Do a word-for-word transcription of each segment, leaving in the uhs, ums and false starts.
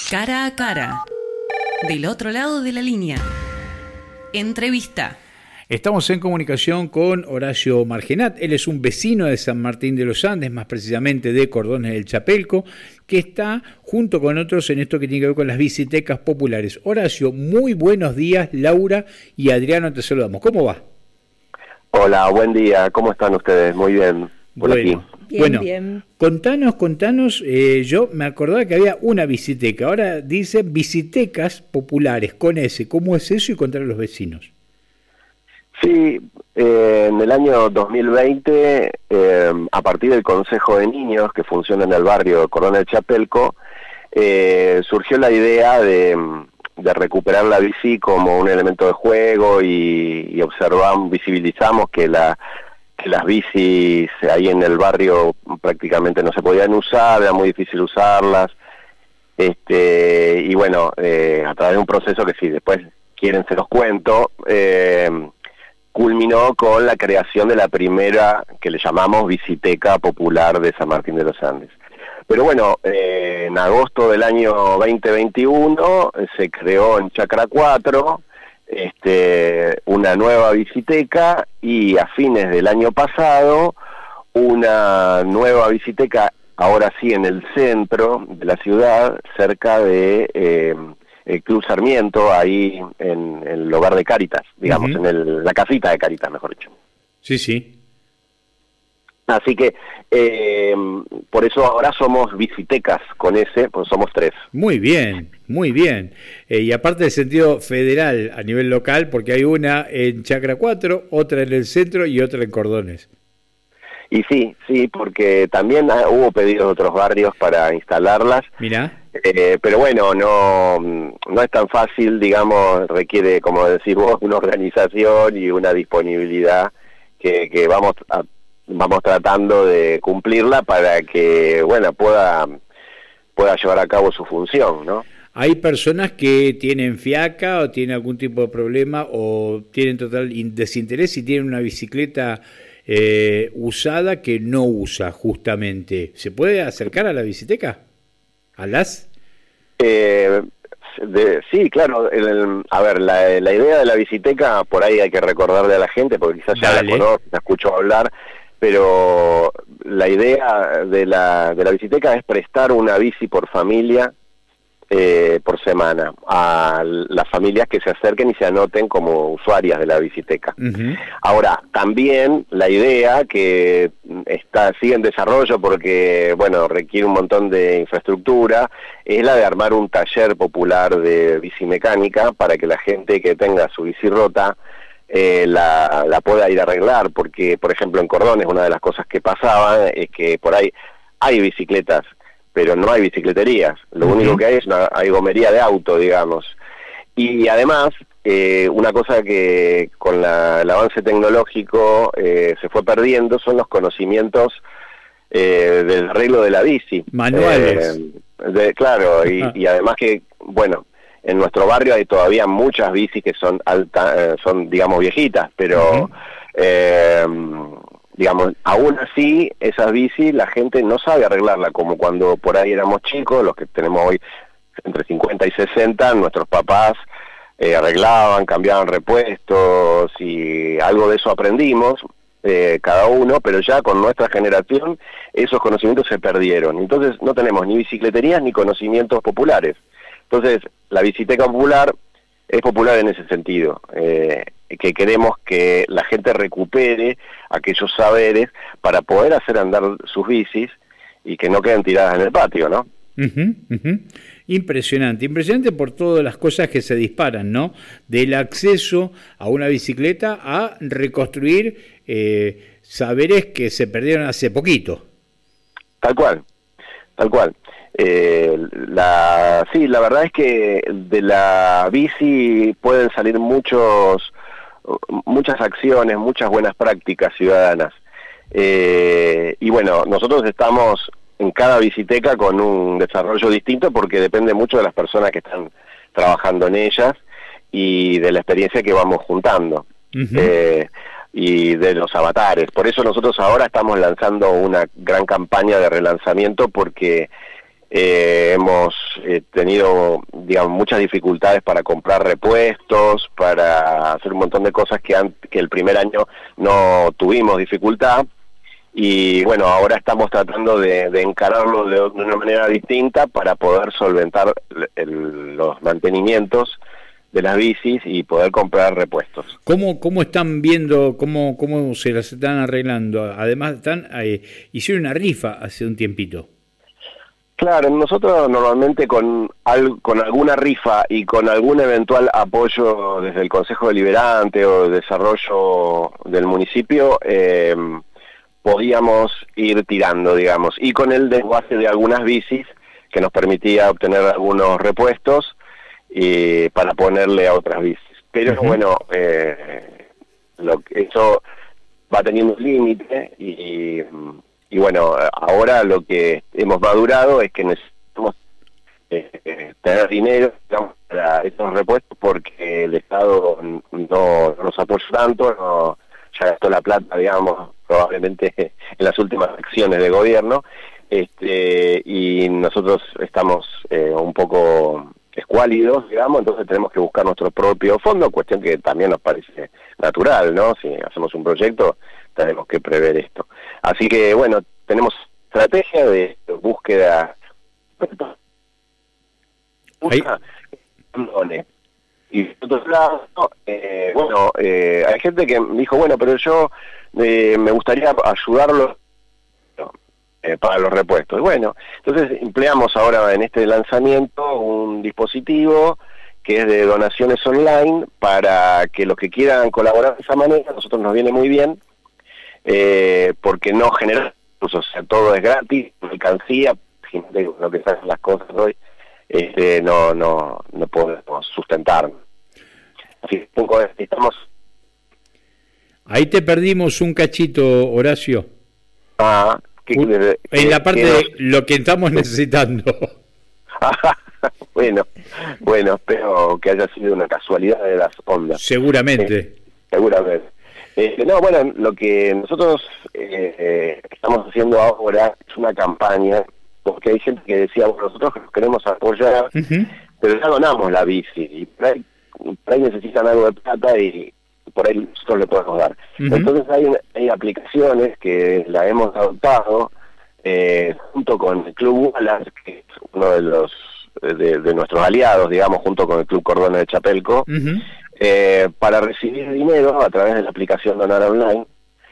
Cara a cara. Del otro lado de la línea. Entrevista. Estamos en comunicación con Horacio Margenat. Él es un vecino de San Martín de los Andes, más precisamente de Cordones del Chapelco, que está junto con otros en esto que tiene que ver con las bicitecas populares. Horacio, muy buenos días. Laura y Adriano te saludamos. ¿Cómo va? Hola, buen día. ¿Cómo están ustedes? Muy bien. Por bueno, aquí. Bien, bueno, bien. contanos, contanos, eh, yo me acordaba que había una biciteca, ahora dice bicitecas populares, con S. ¿Cómo es eso y contar a los vecinos? Sí, eh, en el año dos mil veinte, eh, a partir del Consejo de Niños que funciona en el barrio de Cordones del Chapelco, eh, surgió la idea de, de recuperar la bici como un elemento de juego y, y observamos, visibilizamos que la que las bicis ahí en el barrio prácticamente no se podían usar, era muy difícil usarlas, este y bueno, eh, a través de un proceso que si después quieren se los cuento, eh, culminó con la creación de la primera, que le llamamos Biciteca Popular de San Martín de los Andes. Pero bueno, eh, en agosto del año veinte veintiuno eh, se creó en Chacra cuatro este, una nueva biciteca y a fines del año pasado una nueva biciteca, ahora sí en el centro de la ciudad, cerca de eh, el Club Sarmiento, ahí en, en el hogar de Cáritas, digamos, uh-huh. en el, la casita de Cáritas, mejor dicho. Sí, sí. Así que, eh, por eso ahora somos bicitecas con ese, pues somos tres. Muy bien, muy bien. Eh, y aparte del sentido federal a nivel local, porque hay una en Chacra cuatro, otra en el centro y otra en Cordones. Y sí, sí, porque también hubo pedidos de otros barrios para instalarlas. Mirá. Eh, pero bueno, no no es tan fácil, digamos, requiere, como decís vos, una organización y una disponibilidad que, que vamos a, vamos tratando de cumplirla para que, bueno, pueda pueda llevar a cabo su función, ¿no? Hay personas que tienen fiaca o tienen algún tipo de problema o tienen total desinterés y tienen una bicicleta eh, usada que no usa justamente. ¿Se puede acercar a la biciteca? ¿A las? Eh, de, sí, claro. El, el, a ver, la, la idea de la biciteca, por ahí hay que recordarle a la gente, porque quizás ya Dale. la conoce, la escuchó hablar, pero la idea de la, de la biciteca es prestar una bici por familia eh, por semana a las familias que se acerquen y se anoten como usuarias de la biciteca. Uh-huh. Ahora, también la idea que está sigue en desarrollo porque, bueno, requiere un montón de infraestructura, es la de armar un taller popular de bicimecánica para que la gente que tenga su bici rota eh, la, la pueda ir a arreglar, porque, por ejemplo, en Cordones una de las cosas que pasaba es que por ahí hay bicicletas, pero no hay bicicleterías, lo uh-huh. único que hay es una hay gomería de auto, digamos. Y además, eh, una cosa que con la, el avance tecnológico eh, se fue perdiendo son los conocimientos eh, del arreglo de la bici. Manuales. Eh, de, claro, y, y además que, bueno, en nuestro barrio hay todavía muchas bicis que son, alta, eh, son digamos, viejitas, pero... Uh-huh. eh, digamos, aún así, esas bicis la gente no sabe arreglarla, como cuando por ahí éramos chicos, los que tenemos hoy entre cincuenta y sesenta, nuestros papás eh, arreglaban, cambiaban repuestos y algo de eso aprendimos, eh, cada uno, pero ya con nuestra generación esos conocimientos se perdieron. Entonces no tenemos ni bicicleterías ni conocimientos populares. Entonces la biciteca popular es popular en ese sentido, eh, que queremos que la gente recupere aquellos saberes para poder hacer andar sus bicis y que no queden tiradas en el patio, ¿no? Uh-huh, uh-huh. Impresionante, impresionante por todas las cosas que se disparan, ¿no? Del acceso a una bicicleta a reconstruir eh, saberes que se perdieron hace poquito. Tal cual, tal cual. Eh, la sí, la verdad es que de la bici pueden salir muchos muchas acciones, muchas buenas prácticas ciudadanas. Eh, y bueno, nosotros estamos en cada biciteca con un desarrollo distinto porque depende mucho de las personas que están trabajando en ellas y de la experiencia que vamos juntando. Uh-huh. Eh, y de los avatares. Por eso nosotros ahora estamos lanzando una gran campaña de relanzamiento porque eh, hemos eh, tenido, digamos, muchas dificultades para comprar repuestos, para hacer un montón de cosas que, an- que el primer año no tuvimos dificultad. Y bueno, ahora estamos tratando de, de encararlo de, de una manera distinta para poder solventar el, el, los mantenimientos de las bicis y poder comprar repuestos. ¿Cómo, cómo están viendo, cómo, cómo se las están arreglando? Además, están eh, hicieron una rifa hace un tiempito. Claro, nosotros normalmente con, al, con alguna rifa y con algún eventual apoyo desde el Consejo Deliberante o Desarrollo del municipio, eh, podíamos ir tirando, digamos, y con el desguace de algunas bicis que nos permitía obtener algunos repuestos y para ponerle a otras bicis. Pero uh-huh. bueno, eh, lo, eso va teniendo un límite y, y bueno, ahora lo que hemos madurado es que necesitamos eh, tener dinero, digamos, para esos repuestos porque el Estado no, no nos apoya tanto, no, ya gastó la plata, digamos, probablemente en las últimas acciones de gobierno, este, y nosotros estamos eh, un poco escuálidos, digamos, entonces tenemos que buscar nuestro propio fondo, cuestión que también nos parece natural, ¿no? Si hacemos un proyecto, tenemos que prever esto. Así que, bueno, tenemos estrategia de búsqueda... Busca, y por otro lado, eh, bueno, eh, hay gente que me dijo, bueno, pero yo eh, me gustaría ayudarlo eh, para los repuestos. Bueno, entonces empleamos ahora en este lanzamiento un dispositivo que es de donaciones online para que los que quieran colaborar de esa manera, a nosotros nos viene muy bien, eh, porque no genera, o sea, todo es gratis, mercancía, imagínate lo que salen las cosas hoy. Este, no no no podemos sustentar. Así que un poco estamos. Ahí te perdimos un cachito, Horacio. Ah, ¿qué, un, qué, en la parte qué de nos... lo que estamos necesitando. bueno, bueno, espero que haya sido una casualidad de las ondas. Seguramente. Eh, seguramente. Eh, no, bueno, lo que nosotros eh, eh, estamos haciendo ahora es una campaña, porque hay gente que decía, bueno, nosotros queremos apoyar, uh-huh. pero ya donamos la bici, y por ahí, por ahí necesitan algo de plata y por ahí nosotros le podemos dar. Uh-huh. Entonces hay, hay aplicaciones que la hemos adoptado eh, junto con el Club Wallace, que es uno de los de, de nuestros aliados, digamos, junto con el Club Cordones de Chapelco, uh-huh. eh, para recibir dinero a través de la aplicación Donar Online.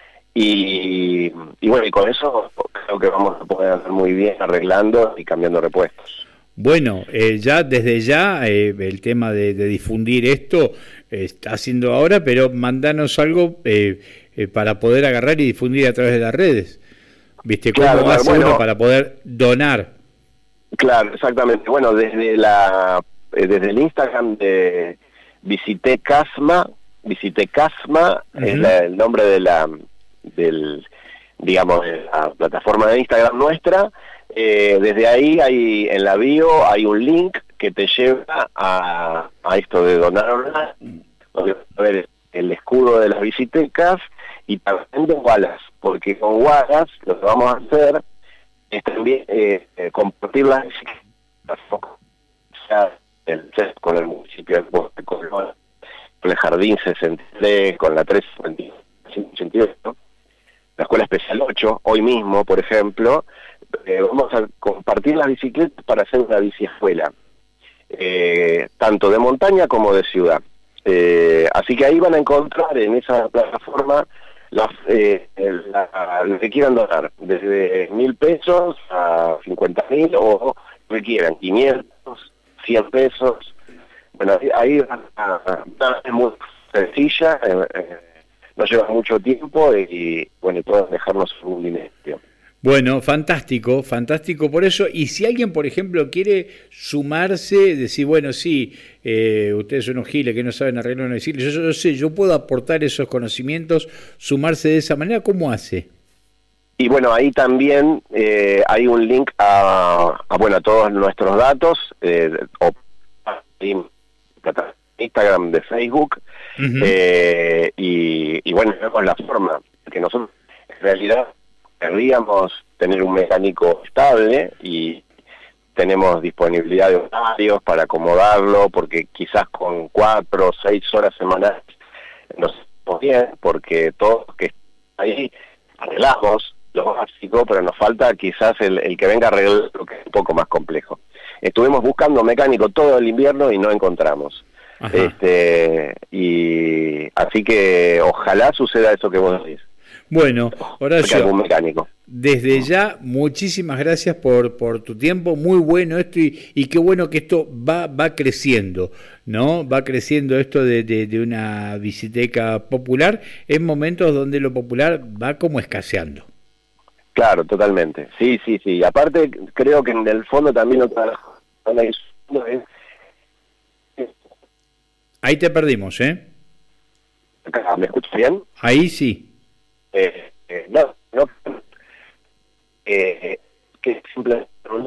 Y, y bueno, y con eso creo que vamos a poder hacer muy bien arreglando y cambiando repuestos. Bueno, eh, ya desde ya eh, el tema de, de difundir esto eh, está haciendo ahora, pero mandanos algo eh, eh, para poder agarrar y difundir a través de las redes. ¿Viste cómo claro, hace bueno, uno para poder donar? Claro, exactamente. Bueno, desde la eh, desde el Instagram de Visité Casma, Visité Casma uh-huh. es la, el nombre de la del digamos de la plataforma de Instagram nuestra, eh, desde ahí hay en la bio hay un link que te lleva a, a esto de donar online, donde vas a ver el escudo de las bicitecas y también de Wallace, porque con Wallace lo que vamos a hacer es también eh, eh, compartir las bicicletas, o sea, el, con el municipio de Bosque, con el Jardín sesenta y tres, con la tres ochenta y ocho, la Escuela Especial ocho, hoy mismo, por ejemplo, eh, vamos a compartir las bicicletas para hacer una biciescuela, eh, tanto de montaña como de ciudad. Eh, así que ahí van a encontrar en esa plataforma las, eh, la, lo que quieran donar, desde mil pesos a cincuenta mil o lo que quieran, quinientos, cien pesos. Bueno, ahí es muy sencilla, eh, eh, no lleva mucho tiempo y bueno, y pueden dejarnos un dinero. Bueno, fantástico, fantástico por eso. Y si alguien, por ejemplo, quiere sumarse, decir, bueno, sí, eh, ustedes son unos giles que no saben arreglar una bicicleta, yo, yo sé, yo puedo aportar esos conocimientos, sumarse de esa manera, ¿cómo hace? Y bueno, ahí también eh, hay un link a, a, bueno, a todos nuestros datos, eh, o Instagram, de Facebook, uh-huh. eh, y, y bueno, vemos la forma, que nosotros en realidad querríamos tener un mecánico estable y tenemos disponibilidad de horarios para acomodarlo, porque quizás con cuatro o seis horas semanales nos estamos bien, porque todos que están ahí arreglamos lo básico, pero nos falta quizás el, el que venga a arreglar lo que es un poco más complejo. Estuvimos buscando mecánico todo el invierno y no encontramos. Ajá. Este y así que ojalá suceda eso que vos decís. Bueno, Horacio, algún mecánico. Desde ya, muchísimas gracias por, por tu tiempo, muy bueno esto y, y qué bueno que esto va, va creciendo, ¿no? Va creciendo esto de, de, de una biciteca popular en momentos donde lo popular va como escaseando. Claro, totalmente. Sí, sí, sí. Y aparte, creo que en el fondo también otra de las cosas es... Ahí te perdimos, ¿eh? ¿Me escuchas bien? Ahí sí. Eh, eh, no, no, eh, que simplemente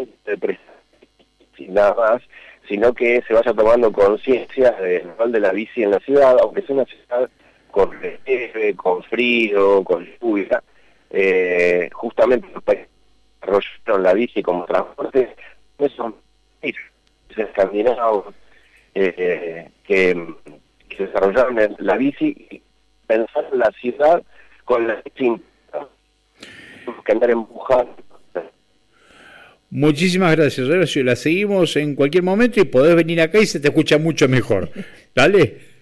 nada más, sino que se vaya tomando conciencia del rol de la bici en la ciudad, aunque sea una ciudad con nieve, con frío, con lluvia, eh, justamente los países que desarrollaron la bici como transporte, no son países escandinavos eh, que, que desarrollaron la bici y pensaron en la ciudad con la bici que andar empujando. Muchísimas gracias, Horacio. La seguimos en cualquier momento y podés venir acá y se te escucha mucho mejor. Dale.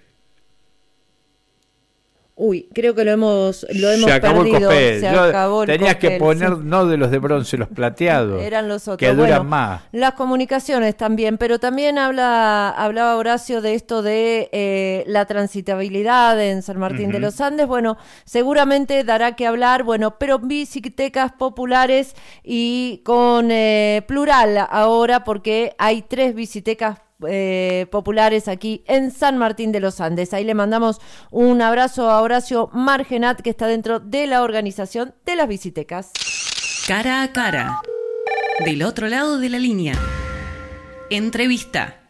Uy, creo que lo hemos lo hemos se acabó perdido. El copel. Se Yo, acabó el tenías copel, que poner sí. No de los de bronce, los plateados. Eran los otros. Que duran bueno, más. Las comunicaciones también, pero también habla hablaba Horacio de esto de eh, la transitabilidad en San Martín uh-huh. de los Andes. Bueno, seguramente dará que hablar, bueno, pero bicitecas populares y con eh, plural ahora, porque hay tres bicitecas Eh, populares aquí en San Martín de los Andes. Ahí le mandamos un abrazo a Horacio Margenat, que está dentro de la organización de las bicitecas. Cara a cara, del otro lado de la línea. Entrevista.